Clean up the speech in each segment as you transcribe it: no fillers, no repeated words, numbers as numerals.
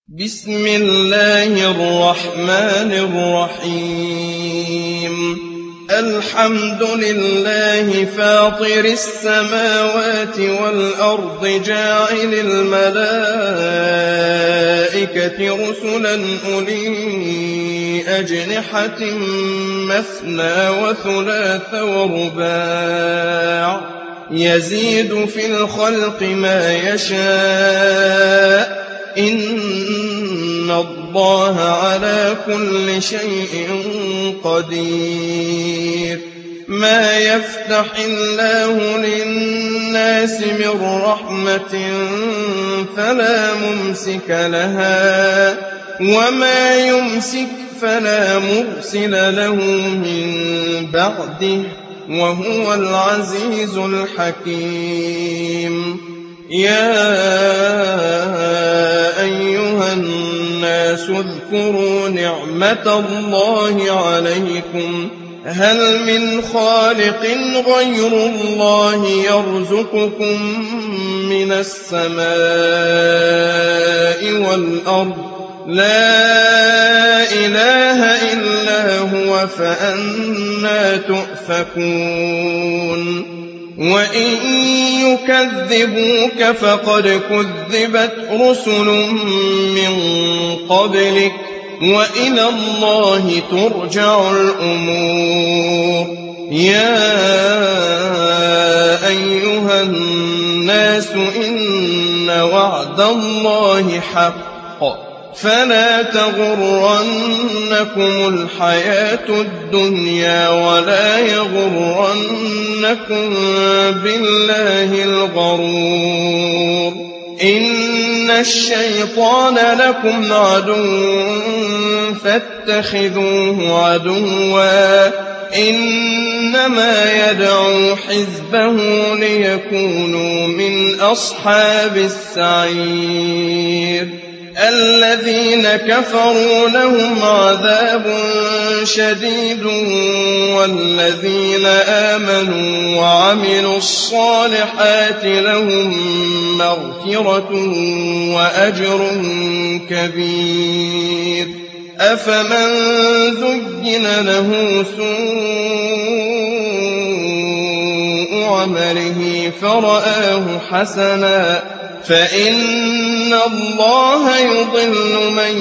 بسم الله الرحمن الرحيم الحمد لله فاطر السماوات والأرض جاعل الملائكة رسلا أولي أجنحة مثنى وثلاث ورباع يزيد في الخلق ما يشاء إن الله على كل شيء قدير ما يفتح الله للناس من رحمة فلا ممسك لها وما يمسك فلا مرسل له من بعده وهو العزيز الحكيم يا أيها الناس اذكروا نعمة الله عليكم هل من خالق غير الله يرزقكم من السماء والأرض لا إله إلا هو فأنى تؤفكون وإن يكذبوك فقد كذبت رسل من قبلك وإلى الله ترجع الأمور يا أيها الناس إن وعد الله حق فلا تغرنكم الحياة الدنيا ولا يغرنكم بالله الغرور إن الشيطان لكم عدو فاتخذوه عدوا إنما يدعو حزبه ليكونوا من أصحاب السعير الذين كفروا لهم عذاب شديد والذين آمنوا وعملوا الصالحات لهم مغفرة وأجر كبير أفمن زين له سوء عمله فرآه حسنا فإن الله يضل من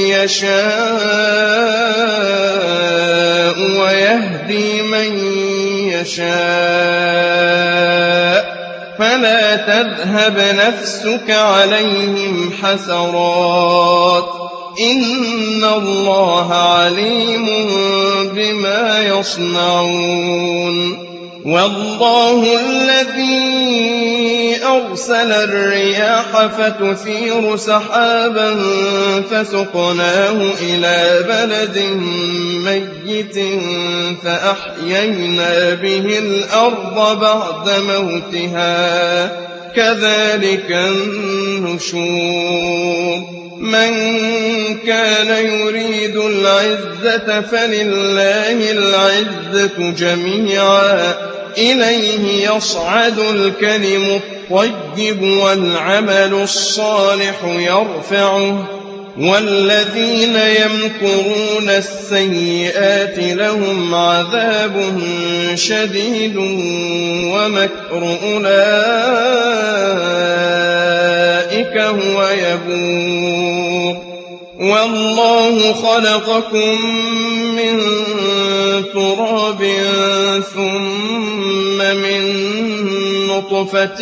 يشاء ويهدي من يشاء فلا تذهب نفسك عليهم حسرات إن الله عليم بما يصنعون والله الذي أرسل الرياح فتثير سحابا فسقناه إلى بلد ميت فأحيينا به الأرض بعد موتها كذلك النشور من كان يريد العزة فلله العزة جميعا إليه يصعد الكلم الطيب والعمل الصالح يرفعه والذين يمكرون السيئات لهم عذاب شديد ومكر أولئك هو يبور والله خلقكم من تراب ثم من نطفة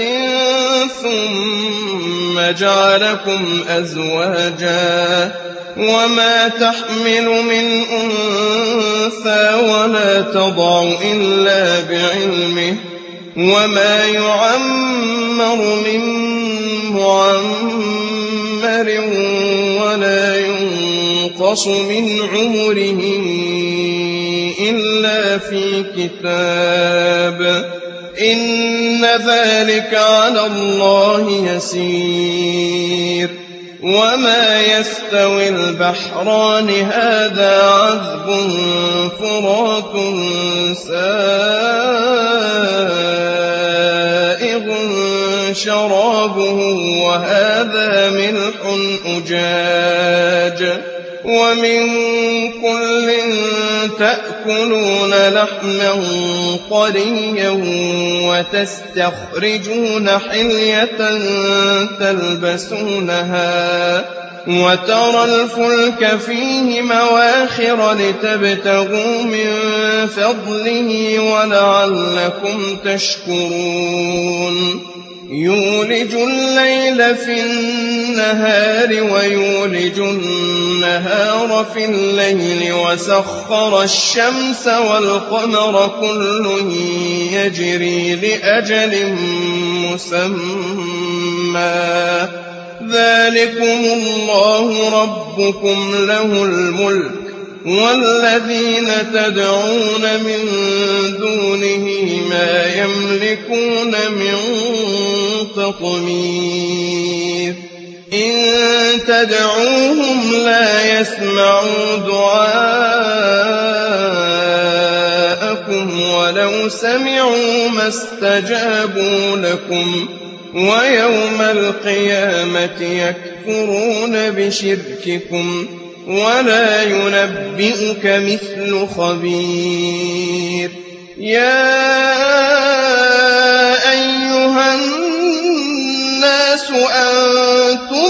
ثم جعلكم أزواجا وما تحمل من أنثى ولا تضع إلا بعلمه وما يعمر من معمر ولا ينقص من عمره إلا في كتاب إن ذلك على الله يسير وما يستوي البحران هذا عذب فرات سائغ شرابه وهذا ملح أجاج ومن كل تأكلون لحما طريا وتستخرجون حلية تلبسونها وترى الفلك فيه مواخر لتبتغوا من فضله ولعلكم تشكرون يولج الليل في النهار ويولج النهار في الليل وسخر الشمس والقمر كل يجري لأجل مسمى ذلكم الله ربكم له الملك والذين تدعون من دونه ما يملكون من قطمير إن تدعوهم لا يسمعوا دعاءكم ولو سمعوا ما استجابوا لكم ويوم القيامة يكفرون بشرككم ولا ينبئك مثل خبير يا أيها الناس أنتم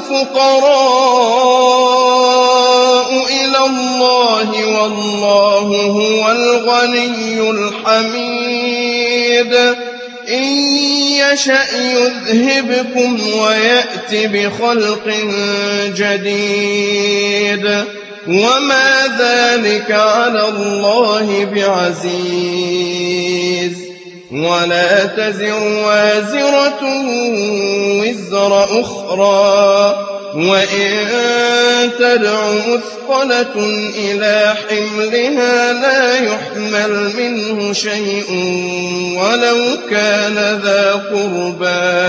الفقراء إلى الله والله هو الغني الحميد إن يشأ يذهبكم ويأت بخلق جديد وما ذلك على الله بعزيز ولا تزر وازرة وزر أخرى وإن تدع مثقلة إلى حملها لا يحمل منه شيء ولو كان ذا قربى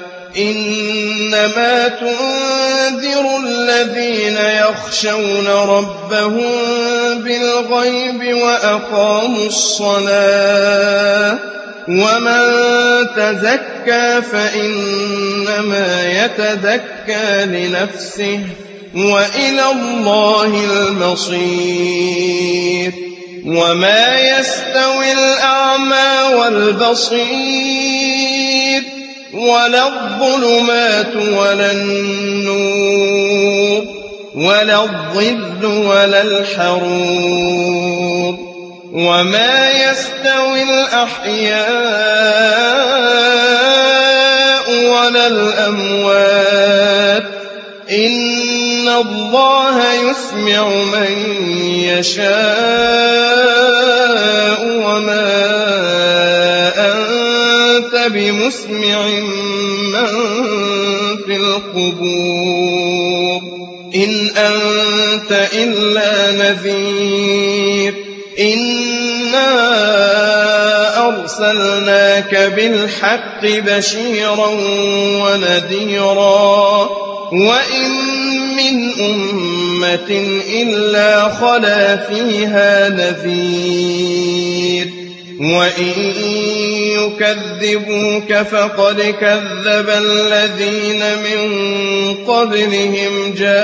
إنما تنذر الذين يخشون ربهم بالغيب وأقاموا الصلاة ومن تزكى فإنما يتزكى لنفسه وإلى الله المصير وما يستوي الأعمى والبصير ولا الظلمات ولا النور ولا الظل ولا الحرور وما يستوي الأحياء ولا الأموات إن الله يسمع من يشاء وما أنت بمسمع من في القبور إن أنت إلا نذير إنا أرسلناك بالحق بشيرا ونذيرا وإن من أمة إلا خلا فيها نذير وإن يكذبوك فقد كذب الذين من قبلهم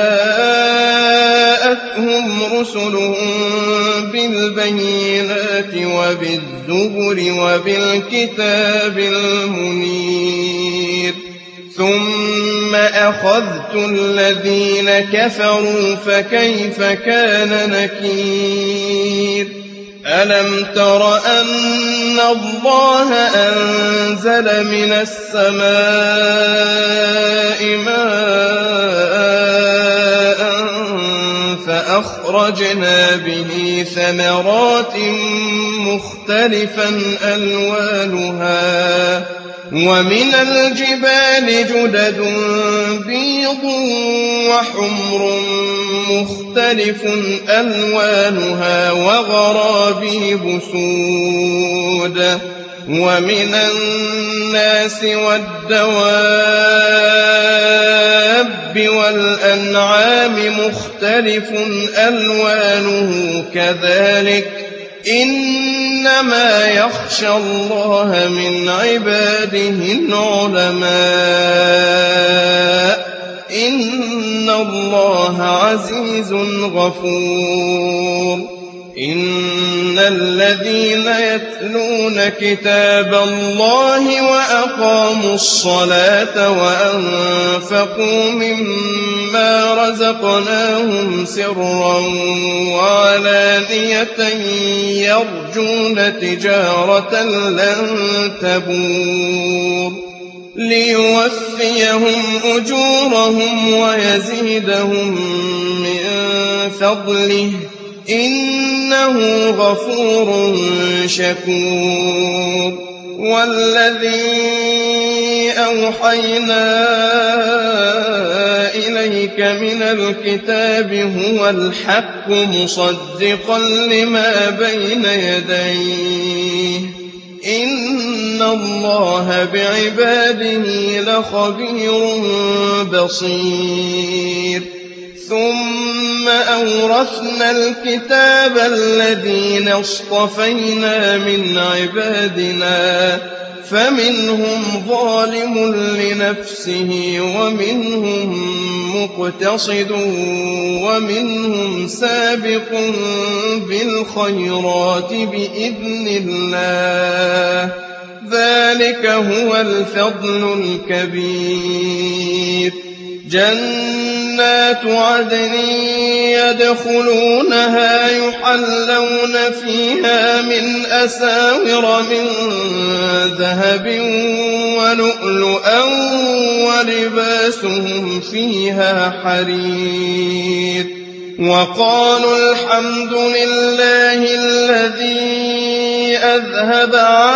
جاءتهم رسلهم بالبينات وبالزبر وبالكتاب المنير ثم أخذت الذين كفروا فكيف كان نكير ألم تر أن الله أنزل من السماء ماء فأخرجنا به ثمرات مختلفا ألوانها ومن الجبال جدد بيض وحمر مختلف ألوانها وغرابيب سود ومن الناس والدواب والأنعام مختلف ألوانه كذلك إنما يخشى الله من عباده العلماء إن الله عزيز غفور إن الذين يتلون كتاب الله وأقاموا الصلاة وأنفقوا مما رزقناهم سرا وعلانية يرجون تجارة لن تبور ليوفيهم أجورهم ويزيدهم من فضله إنه غفور شكور والذي أوحينا إليك من الكتاب هو الحق مصدقا لما بين يديه إن الله بعباده لخبير بصير ثم أورثنا الكتاب الذين اصطفينا من عبادنا فمنهم ظالم لنفسه ومنهم مقتصد ومنهم سابق بالخيرات بإذن الله ذلك هو الفضل الكبير جنات عدن يدخلونها يحلون فيها من أساور من ذهب ولؤلؤا ولباسهم فيها حرير وقالوا الحمد لله الذي أذهب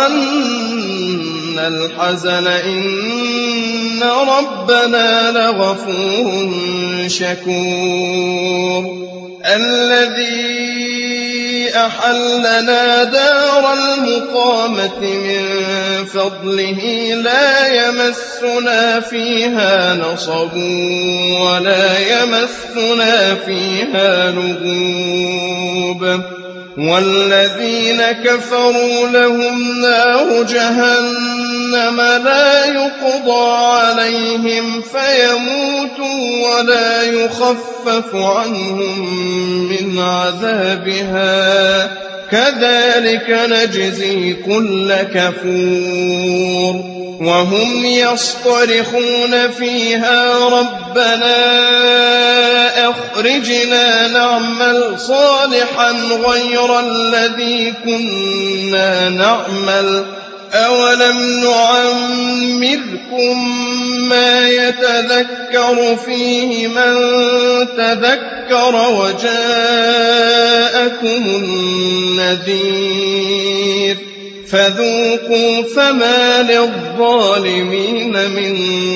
عنا الحزن إن ربنا لغفور شكور الذي أحلنا دار المقامة من فضله لا يمسنا فيها نصب ولا يمسنا فيها لغوب والذين كفروا لهم نار جهنم لا يقضى عليهم فيموتوا ولا يخفف عنهم من عذابها كذلك نجزي كل كفور وهم يصطرخون فيها ربنا أخرجنا نعمل صالحا غير الذي كنا نعمل أولم نعمركم ما يتذكر فيه من تذكر وجاءكم النذير فذوقوا فما للظالمين من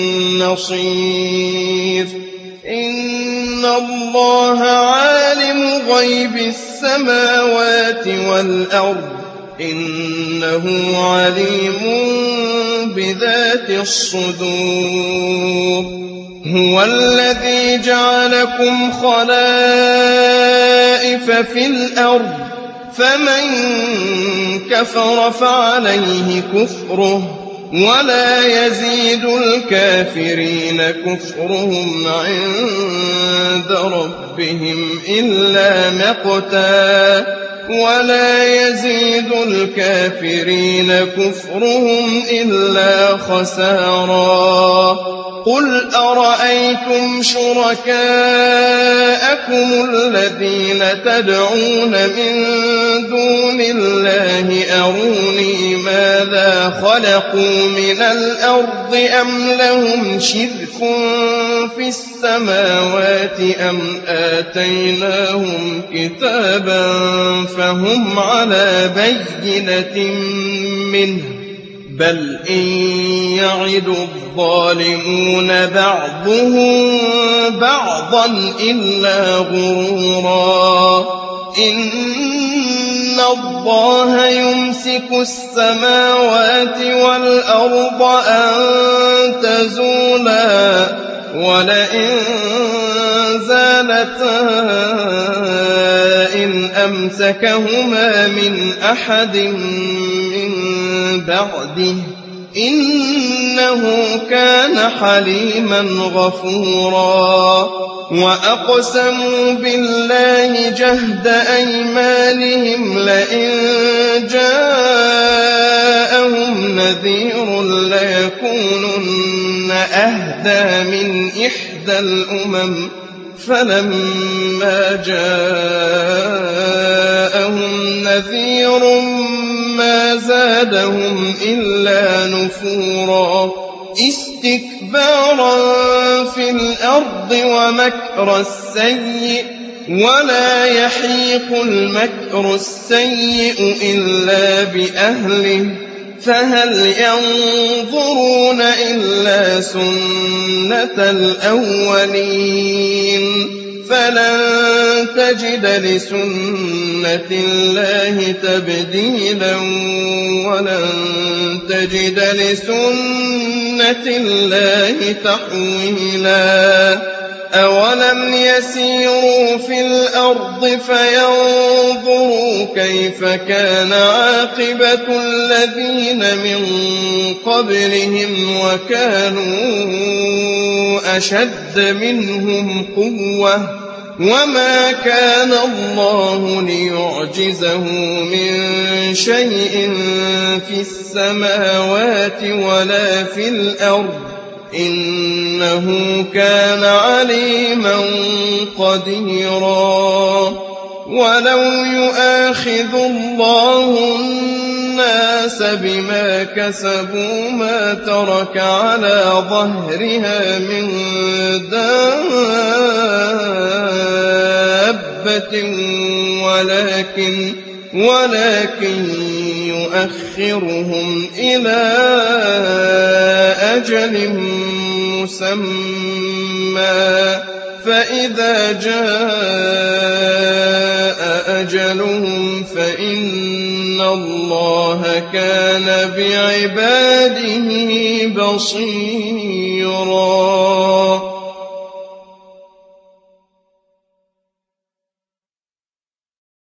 نصير إن الله عالم غيب السماوات والأرض إنه عليم بذات الصدور هو الذي جعلكم خلائف في الأرض فمن كفر فعليه كفره ولا يزيد الكافرين كفرهم عند ربهم إلا مقتا ولا يزيد الكافرين كفرهم إلا خسارا قل أرأيتم شركاءكم الذين تدعون من دون الله أروني ماذا خلقوا من الأرض أم لهم شرك في السماوات أم آتيناهم كتابا فهم على بينة منه بل إن يعد الظالمون بعضهم بعضا إلا غرورا إن الله يمسك السماوات والأرض أن تزولا ولئن زالتا إن أمسكهما من أحد من بعده إنه كان حليما غفورا وأقسموا بالله جهد أيمانهم لئن جاءهم نذير ليكونن أهدى من إحدى الأمم فلما جاءهم نذير ما زادهم إلا نفورا استكبارا في الأرض ومكر السيء ولا يحيق المكر السيء إلا بأهله فهل ينظرون إلا سنة الأولين فلن تجد لسنة الله تبديلا ولن تجد لسنة الله تحويلا أولم يسيروا في الأرض فينظروا كيف كان عاقبة الذين من قبلهم وكانوا أشد منهم قوة وما كان الله ليعجزه من شيء في السماوات ولا في الأرض إنه كان عليما قديرا ولو يؤاخذ الله الناس بما كسبوا ما ترك على ظهرها من دابة ولكن يؤخرهم إلى أجل مسمى فإذا جاء أجلهم فإن الله كان بعباده بصيرا